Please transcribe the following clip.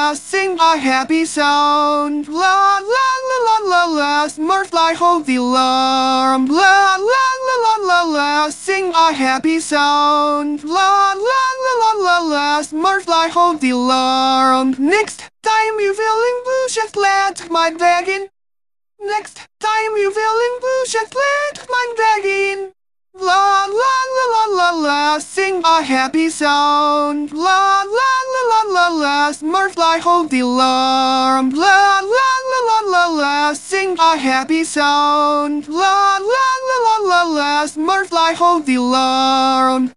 la, sing a happy sound. La la la la la la, Smurfly hold the alarm. La la la la la la, sing a happy sound. La la la la la la, Smurfly hold the alarm. Next time you feeling blue, just let my bag in. Next time you feeling blue, just let my bag in. La la la la la la, sing a happy sound. La la la la la la, Smurfly hold the alarm. La la la la la la, sing a happy sound. La la la la la la, Smurfly hold the alarm.